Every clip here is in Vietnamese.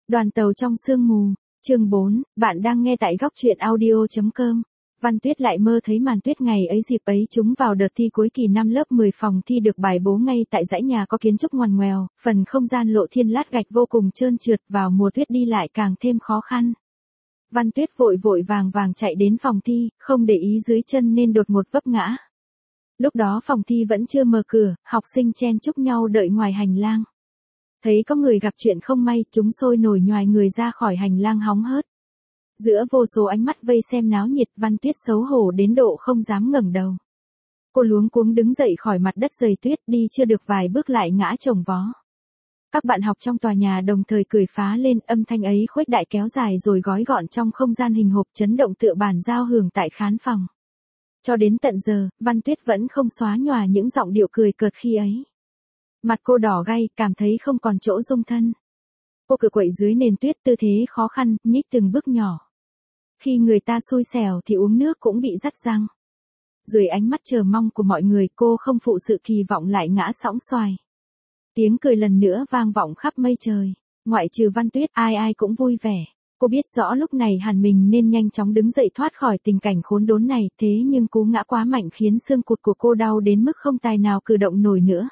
Đoàn tàu trong sương mù, chương 4, bạn đang nghe tại góc truyện audio.com. Văn Tuyết lại mơ thấy Màn Tuyết ngày ấy dịp ấy trúng vào đợt thi cuối kỳ năm lớp 10 phòng thi được bài bố ngay tại dãy nhà có kiến trúc ngoằn ngoèo, phần không gian lộ thiên lát gạch vô cùng trơn trượt, vào mùa tuyết đi lại càng thêm khó khăn. Văn Tuyết vội vội vàng vàng chạy đến phòng thi, không để ý dưới chân nên đột ngột vấp ngã. Lúc đó phòng thi vẫn chưa mở cửa, học sinh chen chúc nhau đợi ngoài hành lang. Thấy có người gặp chuyện không may, chúng sôi nổi nhoài người ra khỏi hành lang hóng hớt. Giữa vô số ánh mắt vây xem náo nhiệt, Văn Tuyết xấu hổ đến độ không dám ngẩng đầu. Cô luống cuống đứng dậy khỏi mặt đất dày tuyết, đi chưa được vài bước lại ngã chồng vó. Các bạn học trong tòa nhà đồng thời cười phá lên, âm thanh ấy khuếch đại kéo dài rồi gói gọn trong không gian hình hộp, chấn động tựa bản giao hưởng tại khán phòng. Cho đến tận giờ, Văn Tuyết vẫn không xóa nhòa những giọng điệu cười cợt khi ấy. Mặt cô đỏ gay, cảm thấy không còn chỗ dung thân. Cô cựa quậy dưới nền tuyết, tư thế khó khăn, nhích từng bước nhỏ. Khi người ta xui xẻo thì uống nước cũng bị rắt răng. Dưới ánh mắt chờ mong của mọi người, cô không phụ sự kỳ vọng lại ngã sõng xoài. Tiếng cười lần nữa vang vọng khắp mây trời. Ngoại trừ Văn Tuyết, ai ai cũng vui vẻ. Cô biết rõ lúc này hẳn mình nên nhanh chóng đứng dậy thoát khỏi tình cảnh khốn đốn này, thế nhưng cú ngã quá mạnh khiến xương cụt của cô đau đến mức không tài nào cử động nổi nữa.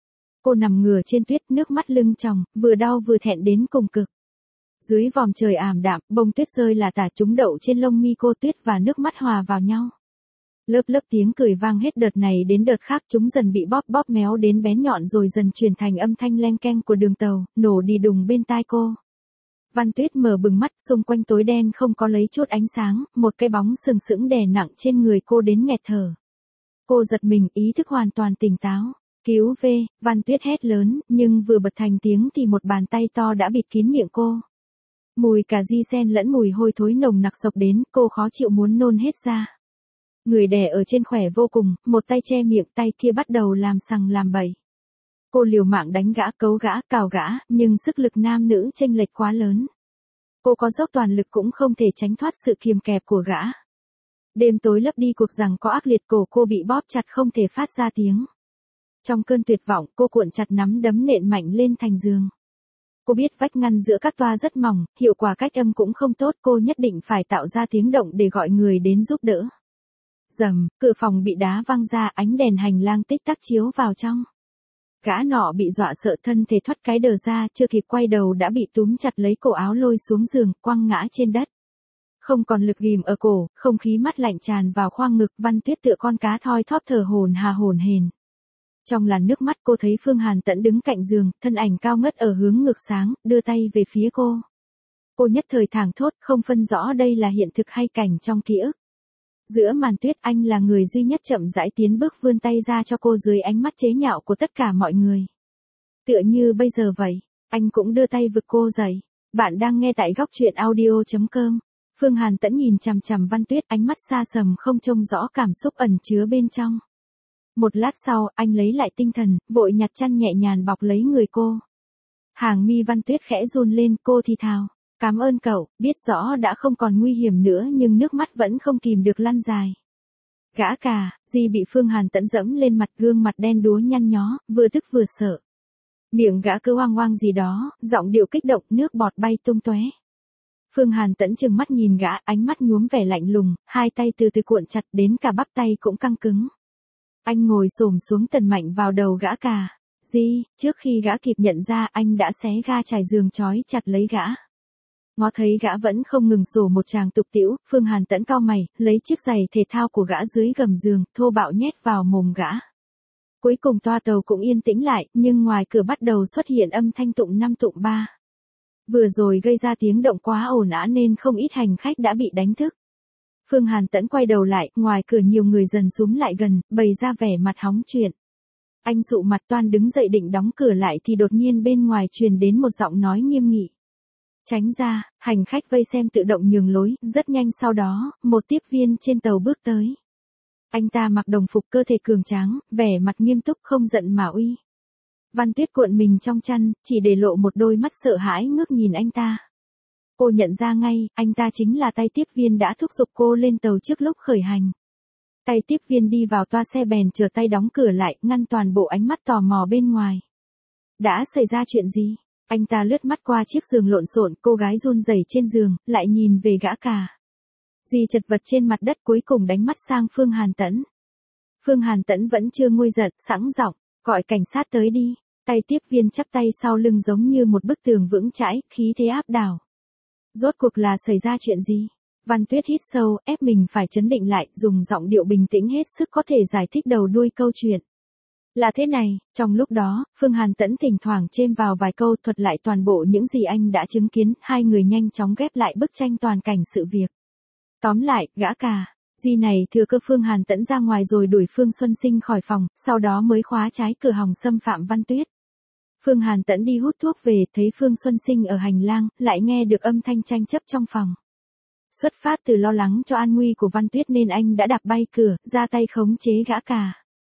Cô nằm ngửa trên tuyết, nước mắt lưng tròng, vừa đau vừa thẹn đến cùng cực. Dưới vòm trời ảm đạm, bông tuyết rơi là tả, chúng đậu trên lông mi cô, tuyết và nước mắt hòa vào nhau. Lớp lớp tiếng cười vang hết đợt này đến đợt khác, chúng dần bị bóp bóp méo đến bén nhọn rồi dần chuyển thành âm thanh leng keng của đường tàu, nổ đi đùng bên tai cô. Văn Tuyết mở bừng mắt, xung quanh tối đen không có lấy chút ánh sáng, một cái bóng sừng sững đè nặng trên người cô đến nghẹt thở. Cô giật mình, ý thức hoàn toàn tỉnh táo. Cứu về, Văn Tuyết hét lớn, nhưng vừa bật thành tiếng thì một bàn tay to đã bịt kín miệng cô. Mùi cà ri xen lẫn mùi hôi thối nồng nặc xộc đến, cô khó chịu muốn nôn hết ra. Người đè ở trên khỏe vô cùng, một tay che miệng, tay kia bắt đầu làm sằng làm bậy. Cô liều mạng đánh gã, cấu gã, cào gã, nhưng sức lực nam nữ chênh lệch quá lớn. Cô có dốc toàn lực cũng không thể tránh thoát sự kiềm kẹp của gã. Đêm tối lấp đi cuộc giằng co ác liệt, cổ cô bị bóp chặt không thể phát ra tiếng. Trong cơn tuyệt vọng, cô cuộn chặt nắm đấm nện mạnh lên thành giường. Cô biết vách ngăn giữa các toa rất mỏng, hiệu quả cách âm cũng không tốt, cô nhất định phải tạo ra tiếng động để gọi người đến giúp đỡ. Rầm, cửa phòng bị đá văng ra, ánh đèn hành lang tích tắc chiếu vào trong. Gã nọ bị dọa sợ, thân thể thoát cái đờ ra, chưa kịp quay đầu đã bị túm chặt lấy cổ áo lôi xuống giường, quăng ngã trên đất. Không còn lực ghim ở cổ, không khí mát lạnh tràn vào khoang ngực, Văn Tuyết tựa con cá thoi thóp thở hổn hển. Trong làn nước mắt cô thấy Phương Hàn Tẫn đứng cạnh giường, thân ảnh cao ngất ở hướng ngược sáng, đưa tay về phía cô. Cô nhất thời thảng thốt, không phân rõ đây là hiện thực hay cảnh trong ký ức. Giữa màn tuyết, anh là người duy nhất chậm rãi tiến bước, vươn tay ra cho cô dưới ánh mắt chế nhạo của tất cả mọi người. Tựa như bây giờ vậy, anh cũng đưa tay vực cô dậy. Bạn đang nghe tại góc truyện audio.com. Phương Hàn Tẫn nhìn chằm chằm Văn Tuyết, ánh mắt xa sầm không trông rõ cảm xúc ẩn chứa bên trong. Một lát sau, anh lấy lại tinh thần, vội nhặt chăn nhẹ nhàng bọc lấy người cô. Hàng mi Văn Tuyết khẽ run lên, cô thì thào. Cảm ơn cậu, biết rõ đã không còn nguy hiểm nữa nhưng nước mắt vẫn không kìm được lăn dài. Gã cà, Di bị Phương Hàn Tẫn dẫm lên mặt, gương mặt đen đúa nhăn nhó, vừa tức vừa sợ. Miệng gã cứ oang oang gì đó, giọng điệu kích động, nước bọt bay tung tóe. Phương Hàn Tẫn trừng mắt nhìn gã, ánh mắt nhuốm vẻ lạnh lùng, hai tay từ từ cuộn chặt đến cả bắp tay cũng căng cứng. Anh ngồi xổm xuống tần mạnh vào đầu gã cà. Di, trước khi gã kịp nhận ra, anh đã xé ga trải giường trói chặt lấy gã. Ngó thấy gã vẫn không ngừng sổ một tràng tục tĩu, Phương Hàn Tẫn cau mày, lấy chiếc giày thể thao của gã dưới gầm giường, thô bạo nhét vào mồm gã. Cuối cùng toa tàu cũng yên tĩnh lại, nhưng ngoài cửa bắt đầu xuất hiện âm thanh tụng 5 tụng 3. Vừa rồi gây ra tiếng động quá ồn ào nên không ít hành khách đã bị đánh thức. Phương Hàn Tẫn quay đầu lại, ngoài cửa nhiều người dần xúm lại gần, bày ra vẻ mặt hóng chuyện. Anh dụ mặt toan đứng dậy định đóng cửa lại thì đột nhiên bên ngoài truyền đến một giọng nói nghiêm nghị. Tránh ra, hành khách vây xem tự động nhường lối, rất nhanh sau đó, một tiếp viên trên tàu bước tới. Anh ta mặc đồng phục, cơ thể cường tráng, vẻ mặt nghiêm túc không giận mà uy. Văn Tuyết cuộn mình trong chăn, chỉ để lộ một đôi mắt sợ hãi ngước nhìn anh ta. Cô nhận ra ngay, anh ta chính là tay tiếp viên đã thúc giục cô lên tàu trước lúc khởi hành. Tay tiếp viên đi vào toa xe bèn trở tay đóng cửa lại, ngăn toàn bộ ánh mắt tò mò bên ngoài. Đã xảy ra chuyện gì? Anh ta lướt mắt qua chiếc giường lộn xộn, cô gái run rẩy trên giường, lại nhìn về gã cà. Dì chật vật trên mặt đất cuối cùng đánh mắt sang Phương Hàn Tẫn. Phương Hàn Tẫn vẫn chưa nguôi giận, sẵn giọng, gọi cảnh sát tới đi. Tay tiếp viên chắp tay sau lưng giống như một bức tường vững chãi, khí thế áp đảo. Rốt cuộc là xảy ra chuyện gì? Văn Tuyết hít sâu, ép mình phải trấn định lại, dùng giọng điệu bình tĩnh hết sức có thể giải thích đầu đuôi câu chuyện. Là thế này, trong lúc đó, Phương Hàn Tẫn thỉnh thoảng chêm vào vài câu thuật lại toàn bộ những gì anh đã chứng kiến, hai người nhanh chóng ghép lại bức tranh toàn cảnh sự việc. Tóm lại, gã cà. Di này thừa cơ Phương Hàn Tẫn ra ngoài rồi đuổi Phương Xuân Sinh khỏi phòng, sau đó mới khóa trái cửa hòng xâm phạm Văn Tuyết. Phương Hàn Tẫn đi hút thuốc về, thấy Phương Xuân Sinh ở hành lang, lại nghe được âm thanh tranh chấp trong phòng. Xuất phát từ lo lắng cho an nguy của Văn Tuyết nên anh đã đạp bay cửa, ra tay khống chế gã cà.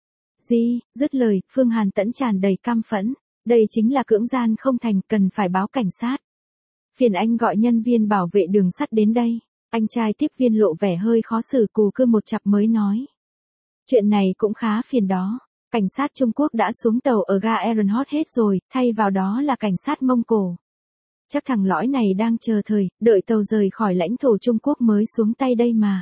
Di, dứt lời, Phương Hàn Tẫn tràn đầy căm phẫn. Đây chính là cưỡng gian không thành, cần phải báo cảnh sát. Phiền anh gọi nhân viên bảo vệ đường sắt đến đây. Anh trai tiếp viên lộ vẻ hơi khó xử, cù cưa một chặp mới nói. Chuyện này cũng khá phiền đó. Cảnh sát Trung Quốc đã xuống tàu ở ga Ehrenhot hết rồi, thay vào đó là cảnh sát Mông Cổ. Chắc thằng lõi này đang chờ thời, đợi tàu rời khỏi lãnh thổ Trung Quốc mới xuống tay đây mà.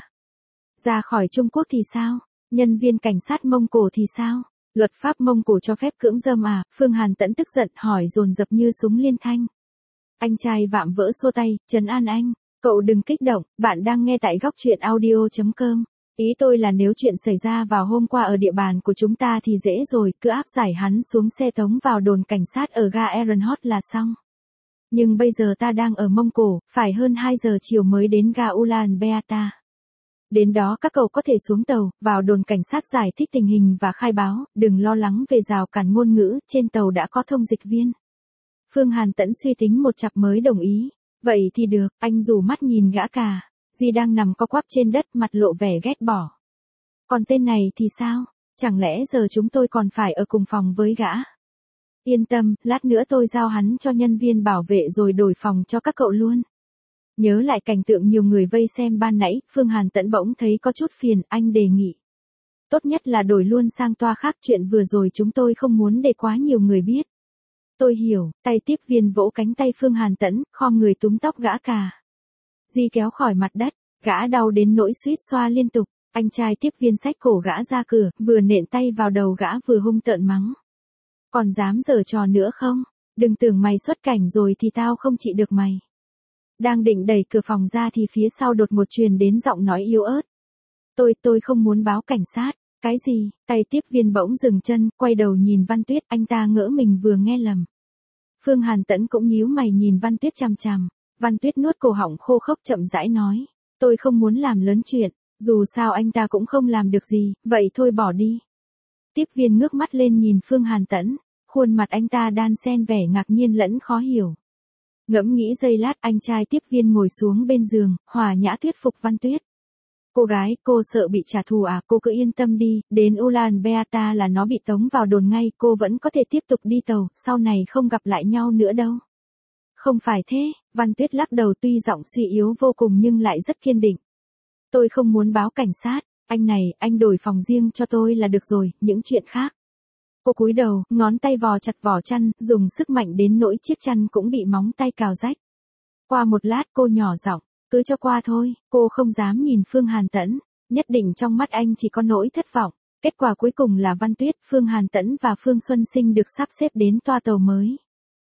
Ra khỏi Trung Quốc thì sao? Nhân viên cảnh sát Mông Cổ thì sao? Luật pháp Mông Cổ cho phép cưỡng dâm à? Phương Hàn Tẫn tức giận hỏi dồn dập như súng liên thanh. Anh trai vạm vỡ xua tay, trấn an anh. Cậu đừng kích động, bạn đang nghe tại góc truyện audio.com. Ý tôi là nếu chuyện xảy ra vào hôm qua ở địa bàn của chúng ta thì dễ rồi, cứ áp giải hắn xuống xe tống vào đồn cảnh sát ở ga Ehrenhot là xong. Nhưng bây giờ ta đang ở Mông Cổ, phải hơn 2 giờ chiều mới đến ga Ulaanbaatar. Đến đó các cậu có thể xuống tàu, vào đồn cảnh sát giải thích tình hình và khai báo, đừng lo lắng về rào cản ngôn ngữ, trên tàu đã có thông dịch viên. Phương Hàn Tẫn suy tính một chặp mới đồng ý. Vậy thì được, anh rủ mắt nhìn gã cà. Di đang nằm co quắp trên đất, mặt lộ vẻ ghét bỏ. Còn tên này thì sao? Chẳng lẽ giờ chúng tôi còn phải ở cùng phòng với gã? Yên tâm, lát nữa tôi giao hắn cho nhân viên bảo vệ rồi đổi phòng cho các cậu luôn. Nhớ lại cảnh tượng nhiều người vây xem ban nãy, Phương Hàn Tẫn bỗng thấy có chút phiền, anh đề nghị. Tốt nhất là đổi luôn sang toa khác, chuyện vừa rồi chúng tôi không muốn để quá nhiều người biết. Tôi hiểu, tay tiếp viên vỗ cánh tay Phương Hàn Tẫn, khom người túm tóc gã cà. Di kéo khỏi mặt đất, gã đau đến nỗi suýt xoa liên tục, anh trai tiếp viên xách cổ gã ra cửa, vừa nện tay vào đầu gã vừa hung tợn mắng. Còn dám giở trò nữa không? Đừng tưởng mày xuất cảnh rồi thì tao không trị được mày. Đang định đẩy cửa phòng ra thì phía sau đột ngột truyền đến giọng nói yếu ớt. Tôi không muốn báo cảnh sát. Cái gì? Tay tiếp viên bỗng dừng chân, quay đầu nhìn Văn Tuyết, anh ta ngỡ mình vừa nghe lầm. Phương Hàn Tẫn cũng nhíu mày nhìn Văn Tuyết chằm chằm. Văn Tuyết nuốt cổ họng khô khốc chậm rãi nói. Tôi không muốn làm lớn chuyện, dù sao anh ta cũng không làm được gì, vậy thôi bỏ đi. Tiếp viên ngước mắt lên nhìn Phương Hàn Tẫn, khuôn mặt anh ta đan xen vẻ ngạc nhiên lẫn khó hiểu. Ngẫm nghĩ giây lát, anh trai tiếp viên ngồi xuống bên giường, hòa nhã thuyết phục Văn Tuyết. Cô gái, cô sợ bị trả thù à? Cô cứ yên tâm đi, đến Ulaanbaatar là nó bị tống vào đồn ngay, cô vẫn có thể tiếp tục đi tàu, sau này không gặp lại nhau nữa đâu. Không phải thế, Văn Tuyết lắc đầu, tuy giọng suy yếu vô cùng nhưng lại rất kiên định. Tôi không muốn báo cảnh sát, anh này, anh đổi phòng riêng cho tôi là được rồi, những chuyện khác. Cô cúi đầu, ngón tay vò chặt vỏ chăn, dùng sức mạnh đến nỗi chiếc chăn cũng bị móng tay cào rách. Qua một lát cô nhỏ giọng, cứ cho qua thôi, cô không dám nhìn Phương Hàn Tẫn, nhất định trong mắt anh chỉ có nỗi thất vọng. Kết quả cuối cùng là Văn Tuyết, Phương Hàn Tẫn và Phương Xuân Sinh được sắp xếp đến toa tàu mới.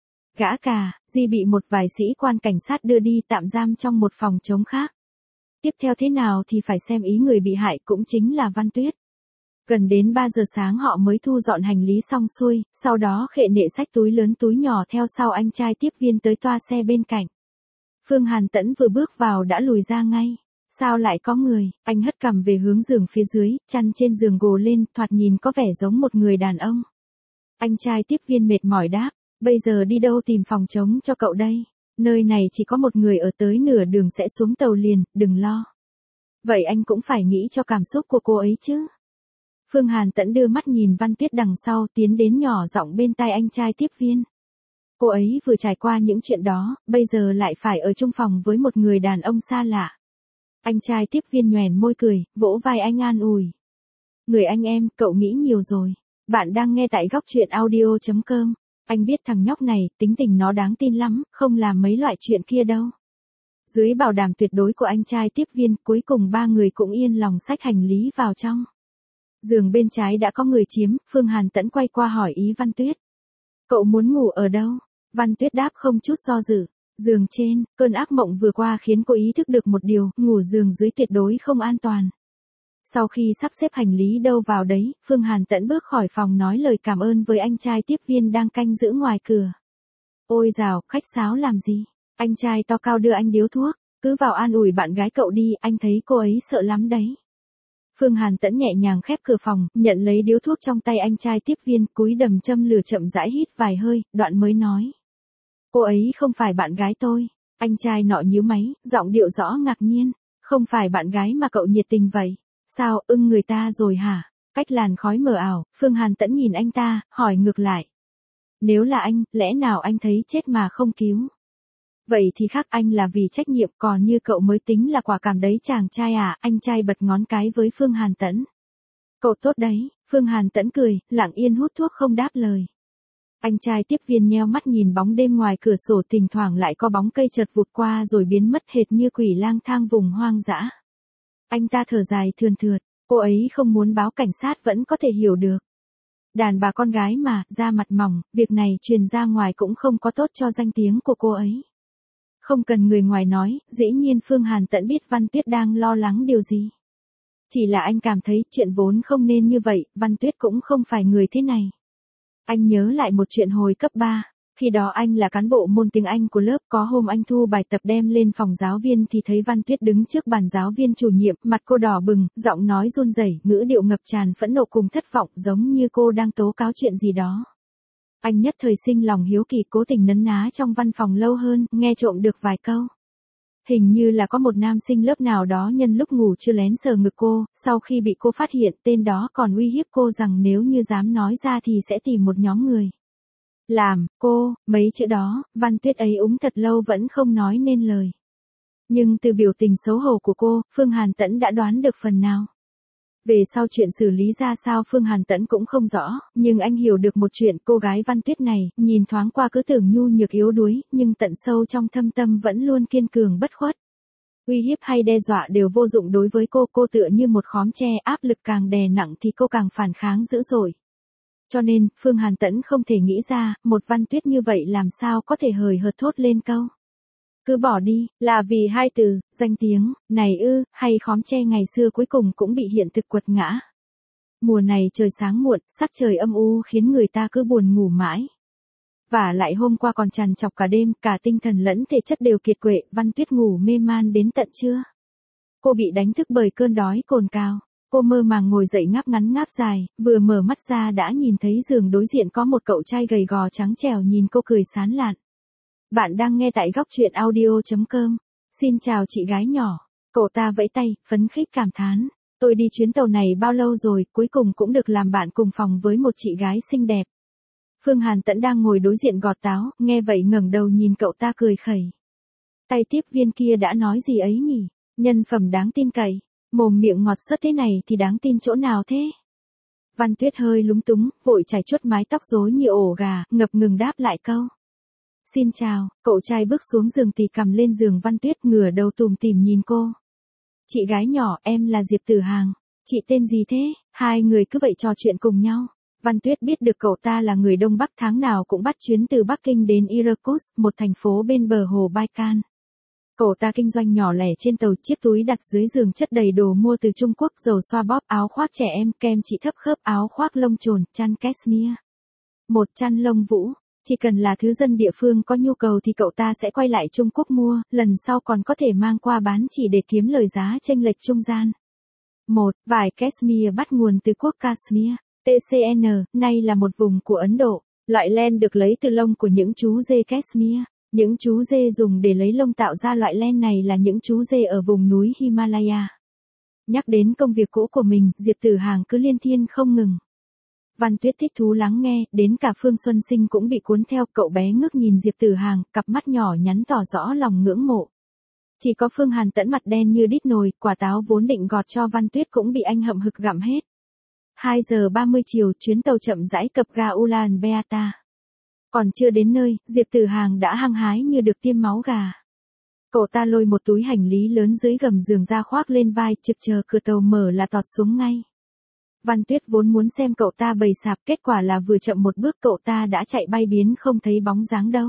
Gã cà, Di bị một vài sĩ quan cảnh sát đưa đi tạm giam trong một phòng trống khác. Tiếp theo thế nào thì phải xem ý người bị hại, cũng chính là Văn Tuyết. Gần đến 3 giờ sáng họ mới thu dọn hành lý xong xuôi, sau đó khệ nệ xách túi lớn túi nhỏ theo sau anh trai tiếp viên tới toa xe bên cạnh. Phương Hàn Tẫn vừa bước vào đã lùi ra ngay. Sao lại có người? Anh hất cằm về hướng giường phía dưới, chăn trên giường gồ lên, thoạt nhìn có vẻ giống một người đàn ông. Anh trai tiếp viên mệt mỏi đáp, bây giờ đi đâu tìm phòng trống cho cậu đây? Nơi này chỉ có một người ở, tới nửa đường sẽ xuống tàu liền, đừng lo. Vậy anh cũng phải nghĩ cho cảm xúc của cô ấy chứ. Phương Hàn Tẫn đưa mắt nhìn Văn Tuyết đằng sau, tiến đến nhỏ giọng bên tai anh trai tiếp viên. Cô ấy vừa trải qua những chuyện đó, bây giờ lại phải ở chung phòng với một người đàn ông xa lạ. Anh trai tiếp viên nhoẻn môi cười, vỗ vai anh an ủi. Người anh em, cậu nghĩ nhiều rồi. Bạn đang nghe tại góc truyện audio.com. Anh biết thằng nhóc này, tính tình nó đáng tin lắm, không làm mấy loại chuyện kia đâu. Dưới bảo đảm tuyệt đối của anh trai tiếp viên, cuối cùng ba người cũng yên lòng xách hành lý vào trong. Giường bên trái đã có người chiếm, Phương Hàn Tẫn quay qua hỏi ý Văn Tuyết. Cậu muốn ngủ ở đâu? Văn Tuyết đáp không chút do dự. Giường trên, cơn ác mộng vừa qua khiến cô ý thức được một điều, ngủ giường dưới tuyệt đối không an toàn. Sau khi sắp xếp hành lý đâu vào đấy, Phương Hàn Tẫn bước khỏi phòng nói lời cảm ơn với anh trai tiếp viên đang canh giữ ngoài cửa. Ôi dào, khách sáo làm gì? Anh trai to cao đưa anh điếu thuốc, cứ vào an ủi bạn gái cậu đi, anh thấy cô ấy sợ lắm đấy. Phương Hàn Tẫn nhẹ nhàng khép cửa phòng, nhận lấy điếu thuốc trong tay anh trai tiếp viên, cúi đầm châm lửa chậm rãi hít vài hơi, đoạn mới nói. Cô ấy không phải bạn gái tôi. Anh trai nọ nhíu máy, giọng điệu rõ ngạc nhiên. Không phải bạn gái mà cậu nhiệt tình vậy. Sao, ưng người ta rồi hả? Cách làn khói mờ ảo, Phương Hàn Tẫn nhìn anh ta, hỏi ngược lại. Nếu là anh, lẽ nào anh thấy chết mà không cứu? Vậy thì khác, anh là vì trách nhiệm, còn như cậu mới tính là quả cảm đấy chàng trai à? Anh trai bật ngón cái với Phương Hàn Tẫn. Cậu tốt đấy, Phương Hàn Tẫn cười, lặng yên hút thuốc không đáp lời. Anh trai tiếp viên nheo mắt nhìn bóng đêm ngoài cửa sổ, thỉnh thoảng lại có bóng cây chợt vụt qua rồi biến mất hệt như quỷ lang thang vùng hoang dã. Anh ta thở dài thườn thượt, cô ấy không muốn báo cảnh sát vẫn có thể hiểu được. Đàn bà con gái mà, da mặt mỏng, việc này truyền ra ngoài cũng không có tốt cho danh tiếng của cô ấy. Không cần người ngoài nói, dĩ nhiên Phương Hàn Tẫn biết Văn Tuyết đang lo lắng điều gì. Chỉ là anh cảm thấy chuyện vốn không nên như vậy, Văn Tuyết cũng không phải người thế này. Anh nhớ lại một chuyện hồi cấp 3, khi đó anh là cán bộ môn tiếng Anh của lớp, có hôm anh thu bài tập đem lên phòng giáo viên thì thấy Văn Tuyết đứng trước bàn giáo viên chủ nhiệm, mặt cô đỏ bừng, giọng nói run rẩy, ngữ điệu ngập tràn phẫn nộ cùng thất vọng, giống như cô đang tố cáo chuyện gì đó. Anh nhất thời sinh lòng hiếu kỳ, cố tình nấn ná trong văn phòng lâu hơn, nghe trộm được vài câu. Hình như là có một nam sinh lớp nào đó nhân lúc ngủ chưa lén sờ ngực cô, sau khi bị cô phát hiện, tên đó còn uy hiếp cô rằng nếu như dám nói ra thì sẽ tìm một nhóm người làm cô, mấy chữ đó, Văn Tuyết ấy úng thật lâu vẫn không nói nên lời. Nhưng từ biểu tình xấu hổ của cô, Phương Hàn Tẫn đã đoán được phần nào. Về sau chuyện xử lý ra sao Phương Hàn Tẫn cũng không rõ, nhưng anh hiểu được một chuyện, cô gái Văn Tuyết này, nhìn thoáng qua cứ tưởng nhu nhược yếu đuối, nhưng tận sâu trong thâm tâm vẫn luôn kiên cường bất khuất. Uy hiếp hay đe dọa đều vô dụng đối với cô tựa như một khóm tre, áp lực càng đè nặng thì cô càng phản kháng dữ dội. Cho nên, Phương Hàn Tẫn không thể nghĩ ra, một Văn Tuyết như vậy làm sao có thể hời hợt thốt lên câu. Cứ bỏ đi, là vì hai từ, danh tiếng, này ư, hay khóm tre ngày xưa cuối cùng cũng bị hiện thực quật ngã. Mùa này trời sáng muộn, sắc trời âm u khiến người ta cứ buồn ngủ mãi. Và lại hôm qua còn trằn trọc cả đêm, cả tinh thần lẫn thể chất đều kiệt quệ, Văn Tuyết ngủ mê man đến tận trưa. Cô bị đánh thức bởi cơn đói cồn cào. Cô mơ màng ngồi dậy ngáp ngắn ngáp dài, vừa mở mắt ra đã nhìn thấy giường đối diện có một cậu trai gầy gò trắng trẻo nhìn cô cười sán lạn. Bạn đang nghe tại góc truyện audio.com. Xin chào chị gái nhỏ. Cậu ta vẫy tay, phấn khích cảm thán. Tôi đi chuyến tàu này bao lâu rồi, cuối cùng cũng được làm bạn cùng phòng với một chị gái xinh đẹp. Phương Hàn Tẫn đang ngồi đối diện gọt táo, nghe vậy ngẩng đầu nhìn cậu ta cười khẩy. Tay tiếp viên kia đã nói gì ấy nhỉ? Nhân phẩm đáng tin cậy. Mồm miệng ngọt sớt thế này thì đáng tin chỗ nào thế? Văn Tuyết hơi lúng túng, vội chải chuốt mái tóc rối như ổ gà, ngập ngừng đáp lại câu. Xin chào, cậu trai bước xuống giường thì cầm lên giường Văn Tuyết, ngửa đầu tủm tỉm nhìn cô. Chị gái nhỏ, em là Diệp Tử Hàng. Chị tên gì thế? Hai người cứ vậy trò chuyện cùng nhau. Văn Tuyết biết được cậu ta là người Đông Bắc, tháng nào cũng bắt chuyến từ Bắc Kinh đến Irkutsk, một thành phố bên bờ hồ Baikal. Cậu ta kinh doanh nhỏ lẻ trên tàu, chiếc túi đặt dưới giường chất đầy đồ mua từ Trung Quốc, dầu xoa bóp, áo khoác trẻ em, kem trị thấp khớp, áo khoác lông trồn, chăn cashmere. Một chăn lông vũ, chỉ cần là thứ dân địa phương có nhu cầu thì cậu ta sẽ quay lại Trung Quốc mua, lần sau còn có thể mang qua bán chỉ để kiếm lời giá chênh lệch trung gian. Vải cashmere bắt nguồn từ quốc Kashmir, TCN, nay là một vùng của Ấn Độ. Loại len được lấy từ lông của những chú dê Kashmir. Những chú dê dùng để lấy lông tạo ra loại len này là những chú dê ở vùng núi Himalaya. Nhắc đến công việc cũ của mình, Diệp Tử Hàng cứ liên thiên không ngừng. Văn Tuyết thích thú lắng nghe, đến cả Phương Xuân Sinh cũng bị cuốn theo, cậu bé ngước nhìn Diệp Tử Hàng, cặp mắt nhỏ nhắn tỏ rõ lòng ngưỡng mộ. Chỉ có Phương Hàn Tẫn mặt đen như đít nồi, quả táo vốn định gọt cho Văn Tuyết cũng bị anh hậm hực gặm hết. 2 giờ 30 chiều, chuyến tàu chậm rãi cập ga Ulaanbaatar. Còn chưa đến nơi, Diệp Tử Hàng đã hăng hái như được tiêm máu gà. Cậu ta lôi một túi hành lý lớn dưới gầm giường ra khoác lên vai, trực chờ cửa tàu mở là tọt xuống ngay. Văn Tuyết vốn muốn xem cậu ta bày sạp, kết quả là vừa chậm một bước cậu ta đã chạy bay biến không thấy bóng dáng đâu.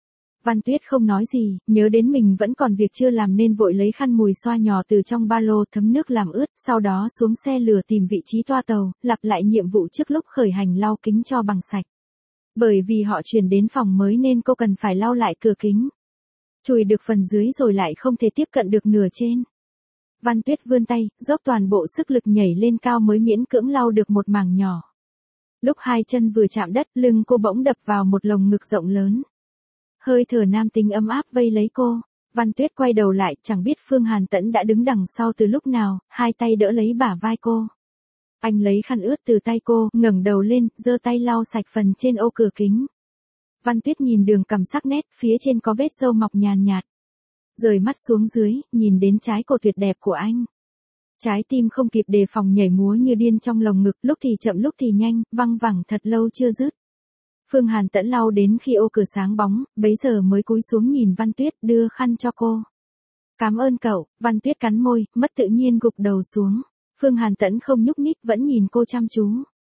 Văn Tuyết không nói gì, nhớ đến mình vẫn còn việc chưa làm nên vội lấy khăn mùi xoa nhỏ từ trong ba lô thấm nước làm ướt, sau đó xuống xe lửa tìm vị trí toa tàu, lặp lại nhiệm vụ trước lúc khởi hành lau kính cho bằng sạch. Bởi vì họ chuyển đến phòng mới nên cô cần phải lau lại cửa kính. Chùi được phần dưới rồi lại không thể tiếp cận được nửa trên. Văn Tuyết vươn tay, dốc toàn bộ sức lực nhảy lên cao mới miễn cưỡng lau được một mảng nhỏ. Lúc hai chân vừa chạm đất, lưng cô bỗng đập vào một lồng ngực rộng lớn. Hơi thở nam tính ấm áp vây lấy cô. Văn Tuyết quay đầu lại, chẳng biết Phương Hàn Tẫn đã đứng đằng sau từ lúc nào, hai tay đỡ lấy bả vai cô. Anh lấy khăn ướt từ tay cô, ngẩng đầu lên, giơ tay lau sạch phần trên ô cửa kính. Văn Tuyết nhìn đường cằm sắc nét, phía trên có vết râu mọc nhàn nhạt. Rời mắt xuống dưới, nhìn đến trái cổ tuyệt đẹp của anh. Trái tim không kịp đề phòng nhảy múa như điên trong lồng ngực, lúc thì chậm lúc thì nhanh, văng vẳng thật lâu chưa dứt. Phương Hàn Tẫn lau đến khi ô cửa sáng bóng, bấy giờ mới cúi xuống nhìn Văn Tuyết, đưa khăn cho cô. Cảm ơn cậu. Văn Tuyết cắn môi, mất tự nhiên gục đầu xuống. Phương Hàn Tẫn không nhúc nhích, vẫn nhìn cô chăm chú.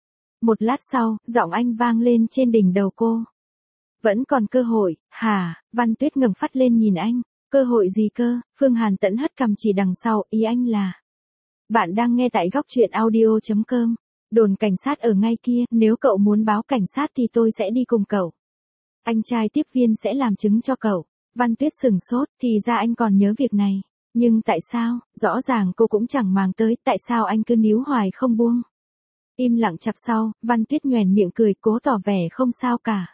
Một lát sau, giọng anh vang lên trên đỉnh đầu cô. Vẫn còn cơ hội, hả? Văn Tuyết ngẩng phát lên nhìn anh. Cơ hội gì cơ? Phương Hàn Tẫn hất cằm chỉ đằng sau, ý anh là. Bạn đang nghe tại góc truyện audio.com. Đồn cảnh sát ở ngay kia, nếu cậu muốn báo cảnh sát thì tôi sẽ đi cùng cậu. Anh trai tiếp viên sẽ làm chứng cho cậu. Văn Tuyết sửng sốt, thì ra anh còn nhớ việc này. Nhưng tại sao, rõ ràng cô cũng chẳng màng tới, tại sao anh cứ níu hoài không buông. Im lặng chặp sau, Văn Tuyết nhoẻn miệng cười, cố tỏ vẻ không sao cả.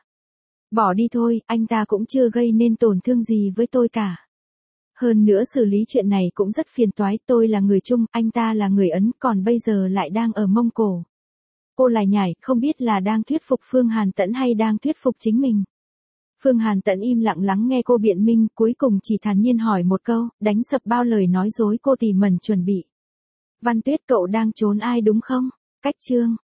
Bỏ đi thôi, anh ta cũng chưa gây nên tổn thương gì với tôi cả. Hơn nữa xử lý chuyện này cũng rất phiền toái, tôi là người Trung, anh ta là người Ấn, còn bây giờ lại đang ở Mông Cổ. Cô lại nhảy, không biết là đang thuyết phục Phương Hàn Tẫn hay đang thuyết phục chính mình. Phương Hàn Tẫn im lặng lắng nghe cô biện minh, cuối cùng chỉ thản nhiên hỏi một câu, đánh sập bao lời nói dối cô tỉ mẩn chuẩn bị. Văn Tuyết, cậu đang trốn ai đúng không? Cách chương.